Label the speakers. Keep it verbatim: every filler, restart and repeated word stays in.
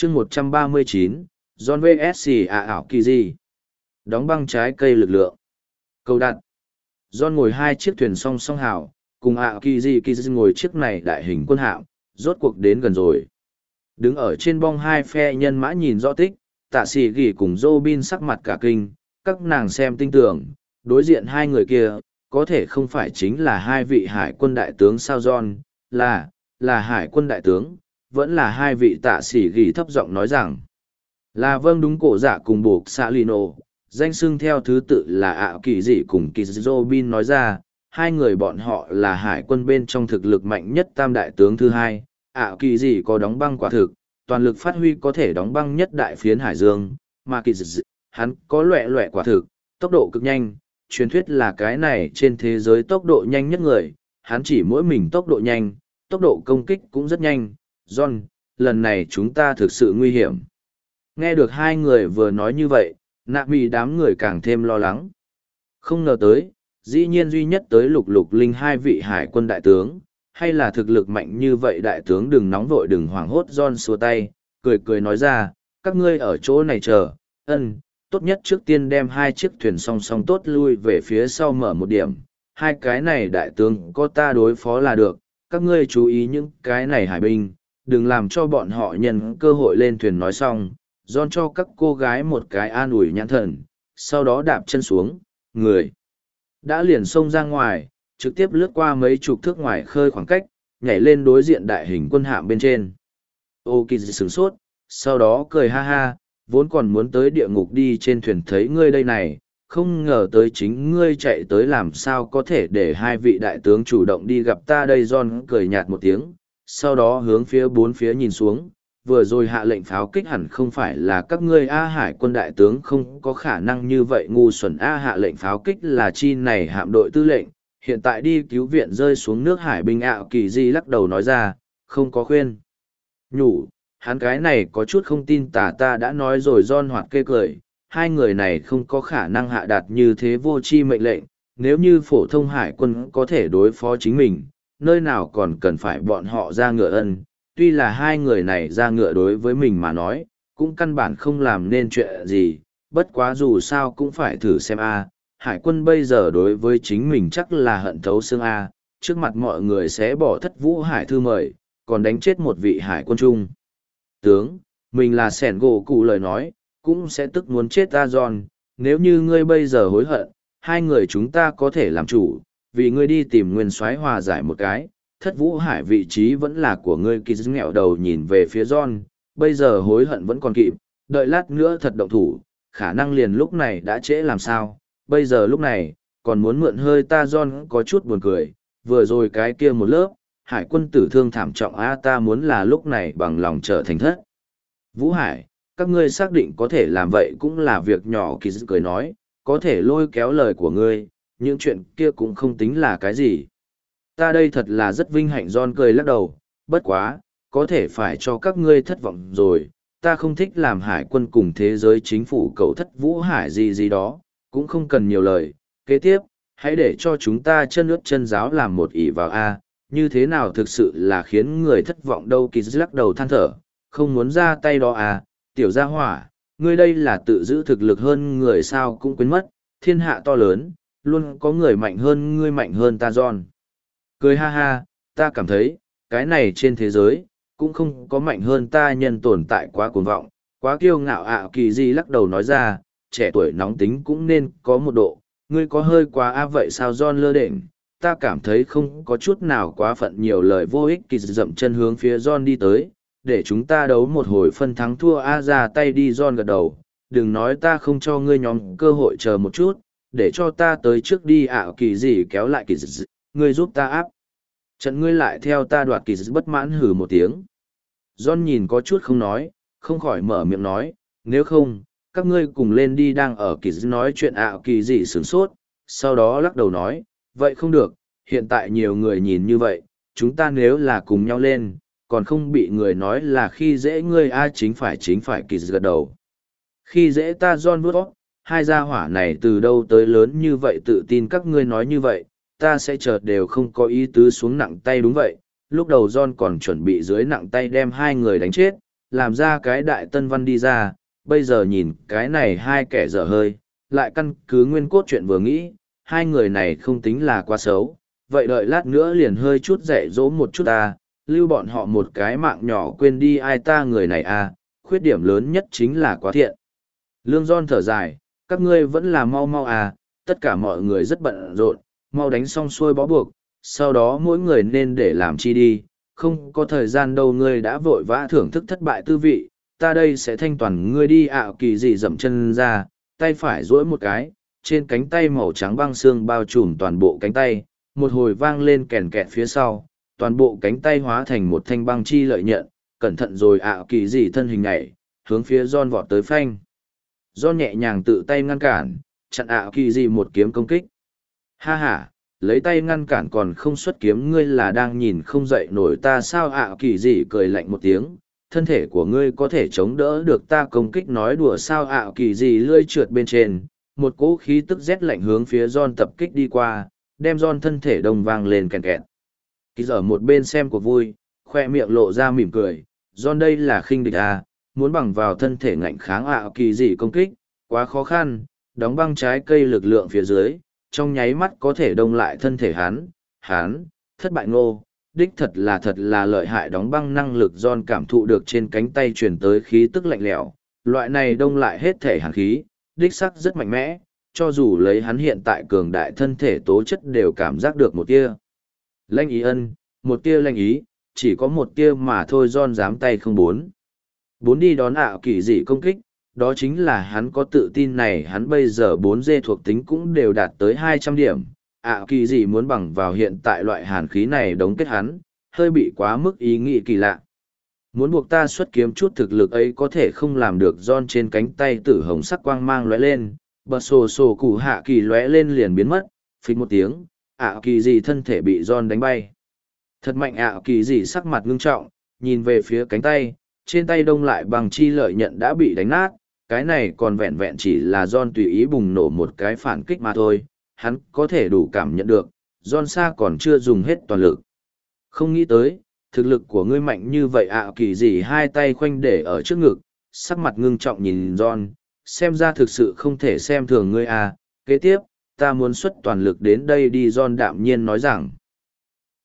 Speaker 1: chương một trăm ba mươi chín, John vê ét xê à ảo kỳ gì. Đóng băng trái cây lực lượng. Câu đặt. John ngồi hai chiếc thuyền song song hào, cùng ảo kỳ gì kỳ gì ngồi chiếc này đại hình quân hạm, rốt cuộc đến gần rồi. Đứng ở trên bong hai phe nhân mã nhìn rõ tích, tạ sĩ gỉ cùng Robin sắc mặt cả kinh, các nàng xem tinh tưởng, đối diện hai người kia, có thể không phải chính là hai vị hải quân đại tướng sao John, là, là hải quân đại tướng, vẫn là hai vị tạ sĩ gỉ thấp giọng nói rằng, là vâng đúng cổ dạ cùng buộc xạ lino, danh xưng theo thứ tự là ảo kỳ dị cùng kỳ Robin nói ra, hai người bọn họ là hải quân bên trong thực lực mạnh nhất tam đại tướng thứ hai, ảo kỳ dị có đóng băng quả thực, toàn lực phát huy có thể đóng băng nhất đại phiến hải dương, mà kỳ dị, hắn có loẹ loẹ quả thực, tốc độ cực nhanh, truyền thuyết là cái này trên thế giới tốc độ nhanh nhất người, hắn chỉ mỗi mình tốc độ nhanh, tốc độ công kích cũng rất nhanh. John, lần này chúng ta thực sự nguy hiểm. Nghe được hai người vừa nói như vậy, nạ mì đám người càng thêm lo lắng. Không ngờ tới, dĩ nhiên duy nhất tới lục lục linh hai vị hải quân đại tướng, hay là thực lực mạnh như vậy đại tướng đừng nóng vội đừng hoảng hốt. John xua tay, cười cười nói ra, các ngươi ở chỗ này chờ, ân, tốt nhất trước tiên đem hai chiếc thuyền song song tốt lui về phía sau mở một điểm, hai cái này đại tướng có ta đối phó là được, các ngươi chú ý những cái này hải binh, đừng làm cho bọn họ nhân cơ hội lên thuyền. Nói xong, John cho các cô gái một cái an ủi nhãn thần, sau đó đạp chân xuống, người đã liền xông ra ngoài, trực tiếp lướt qua mấy chục thước ngoài khơi khoảng cách, nhảy lên đối diện đại hình quân hạm bên trên. Ô kỳ sửng sốt, sau đó cười ha ha, vốn còn muốn tới địa ngục đi trên thuyền thấy ngươi đây này, không ngờ tới chính ngươi chạy tới làm sao có thể để hai vị đại tướng chủ động đi gặp ta đây. John cười nhạt một tiếng, sau đó hướng phía bốn phía nhìn xuống, vừa rồi hạ lệnh pháo kích hẳn không phải là các ngươi A hải quân đại tướng không có khả năng như vậy ngu xuẩn. A hạ lệnh pháo kích là chi này hạm đội tư lệnh, hiện tại đi cứu viện rơi xuống nước hải binh. ảo kỳ di lắc đầu nói ra, không có khuyên nhủ, hắn cái này có chút không tin tà ta đã nói rồi. John hoạt kê cười, hai người này không có khả năng hạ đạt như thế vô tri mệnh lệnh, nếu như phổ thông hải quân có thể đối phó chính mình, nơi nào còn cần phải bọn họ ra ngựa ân. Tuy là hai người này ra ngựa đối với mình mà nói, cũng căn bản không làm nên chuyện gì, bất quá dù sao cũng phải thử xem a. Hải quân bây giờ đối với chính mình chắc là hận thấu xương a, trước mặt mọi người sẽ bỏ thất vũ hải thư mời, còn đánh chết một vị hải quân trung tướng, mình là sẻn gỗ cụ lời nói, cũng sẽ tức muốn chết ta. John, nếu như ngươi bây giờ hối hận, hai người chúng ta có thể làm chủ, vì ngươi đi tìm nguyên soái hòa giải một cái, thất vũ hải vị trí vẫn là của ngươi. Kỳ dứt nghẹo đầu nhìn về phía John, bây giờ hối hận vẫn còn kịp, đợi lát nữa thật động thủ, khả năng liền lúc này đã trễ làm sao, bây giờ lúc này, còn muốn mượn hơi ta. John có chút buồn cười, vừa rồi cái kia một lớp, hải quân tử thương thảm trọng a, ta muốn là lúc này bằng lòng trở thành thất vũ hải, các ngươi xác định có thể làm vậy cũng là việc nhỏ. Kỳ dứt cười nói, có thể lôi kéo lời của ngươi, những chuyện kia cũng không tính là cái gì. Ta đây thật là rất vinh hạnh. John cười lắc đầu, bất quá, có thể phải cho các ngươi thất vọng rồi, ta không thích làm hải quân cùng thế giới chính phủ cầu thất vũ hải gì gì đó, cũng không cần nhiều lời. Kế tiếp, hãy để cho chúng ta chân ướt chân giáo làm một ỷ vào a, như thế nào thực sự là khiến người thất vọng đâu. Kỳ dứt lắc đầu than thở, không muốn ra tay đó à, tiểu gia hỏa, ngươi đây là tự giữ thực lực hơn người sao cũng quên mất, thiên hạ to lớn, luôn có người mạnh hơn ngươi mạnh hơn ta. John cười ha ha, ta cảm thấy, cái này trên thế giới, cũng không có mạnh hơn ta nhân tồn tại quá cuồng vọng, quá kiêu ngạo. ảo kỳ di lắc đầu nói ra, trẻ tuổi nóng tính cũng nên có một độ, ngươi có hơi quá a vậy sao. John lơ đễnh, ta cảm thấy không có chút nào quá phận nhiều lời vô ích. Kỳ dậm chân hướng phía John đi tới, để chúng ta đấu một hồi phân thắng thua a, ra tay đi. John gật đầu, đừng nói ta không cho ngươi nhóm cơ hội chờ một chút, để cho ta tới trước đi. ảo kỳ gì kéo lại Kỳ dứt, ngươi giúp ta áp trận, ngươi lại theo ta đoạt. Kỳ dứt bất mãn hừ một tiếng. John nhìn có chút không nói, không khỏi mở miệng nói, nếu không, các ngươi cùng lên đi. Đang ở Kỳ dứt nói chuyện, ảo kỳ gì sửng sốt, sau đó lắc đầu nói, vậy không được, hiện tại nhiều người nhìn như vậy, chúng ta nếu là cùng nhau lên, còn không bị người nói là khi dễ ngươi a. Chính phải chính phải. Kỳ dứt gật đầu, khi dễ ta. John vuốt óc, hai gia hỏa này từ đâu tới lớn như vậy tự tin, các ngươi nói như vậy, ta sẽ chợt đều không có ý tứ xuống nặng tay. Đúng vậy, lúc đầu John còn chuẩn bị dưới nặng tay đem hai người đánh chết, làm ra cái đại tân văn đi ra, bây giờ nhìn cái này hai kẻ dở hơi, lại căn cứ nguyên cốt chuyện vừa nghĩ, hai người này không tính là quá xấu, vậy đợi lát nữa liền hơi chút dạy dỗ một chút ta, lưu bọn họ một cái mạng nhỏ quên đi ai ta người này à, khuyết điểm lớn nhất chính là quá thiện. Lương Giòn thở dài, các ngươi vẫn là mau mau à, tất cả mọi người rất bận rộn, mau đánh xong xuôi bó buộc, sau đó mỗi người nên để làm chi đi, không có thời gian đâu ngươi đã vội vã thưởng thức thất bại tư vị, ta đây sẽ thanh toàn ngươi đi ạ kỳ gì dậm chân ra, tay phải duỗi một cái, trên cánh tay màu trắng băng xương bao trùm toàn bộ cánh tay, một hồi vang lên kèn kẹt phía sau, toàn bộ cánh tay hóa thành một thanh băng chi lợi nhận, cẩn thận rồi ạ kỳ gì thân hình nhảy, hướng phía John vọt tới phanh. John nhẹ nhàng tự tay ngăn cản, chặn ạ kỳ gì một kiếm công kích. Ha ha, lấy tay ngăn cản còn không xuất kiếm ngươi là đang nhìn không dậy nổi ta sao ạ kỳ gì cười lạnh một tiếng, thân thể của ngươi có thể chống đỡ được ta công kích nói đùa sao ạ kỳ gì lươi trượt bên trên, một cỗ khí tức rét lạnh hướng phía John tập kích đi qua, đem John thân thể đồng vang lên kèn kẹt. Kỳ ở một bên xem cuộc vui, khoe miệng lộ ra mỉm cười, John đây là khinh địch à, muốn bằng vào thân thể ngạnh kháng ạ kỳ gì công kích, quá khó khăn, đóng băng trái cây lực lượng phía dưới, trong nháy mắt có thể đông lại thân thể hắn, hắn, thất bại ngô, đích thật là thật là lợi hại đóng băng năng lực John cảm thụ được trên cánh tay truyền tới khí tức lạnh lẽo, loại này đông lại hết thể hàn khí, đích sắc rất mạnh mẽ, cho dù lấy hắn hiện tại cường đại thân thể tố chất đều cảm giác được một tia. Lanh ý ân, một tia lanh ý, chỉ có một tia mà thôi John dám tay không bốn. Bốn đi đón ảo kỳ dị công kích, đó chính là hắn có tự tin này hắn bây giờ bốn dê thuộc tính cũng đều đạt tới hai trăm điểm. ảo kỳ dị muốn bằng vào hiện tại loại hàn khí này đóng kết hắn, hơi bị quá mức ý nghĩ kỳ lạ. Muốn buộc ta xuất kiếm chút thực lực ấy có thể không làm được John trên cánh tay tử hồng sắc quang mang lóe lên, bật sổ sổ củ hạ kỳ lóe lên liền biến mất, phích một tiếng, ảo kỳ dị thân thể bị John đánh bay. Thật mạnh ảo kỳ dị sắc mặt ngưng trọng, nhìn về phía cánh tay, trên tay đông lại bằng chi lợi nhận đã bị đánh nát, cái này còn vẹn vẹn chỉ là John tùy ý bùng nổ một cái phản kích mà thôi, hắn có thể đủ cảm nhận được, John xa còn chưa dùng hết toàn lực. Không nghĩ tới, thực lực của ngươi mạnh như vậy ảo kỳ dị hai tay khoanh để ở trước ngực, sắc mặt ngưng trọng nhìn John, xem ra thực sự không thể xem thường ngươi à, kế tiếp, ta muốn xuất toàn lực đến đây đi John đạm nhiên nói rằng.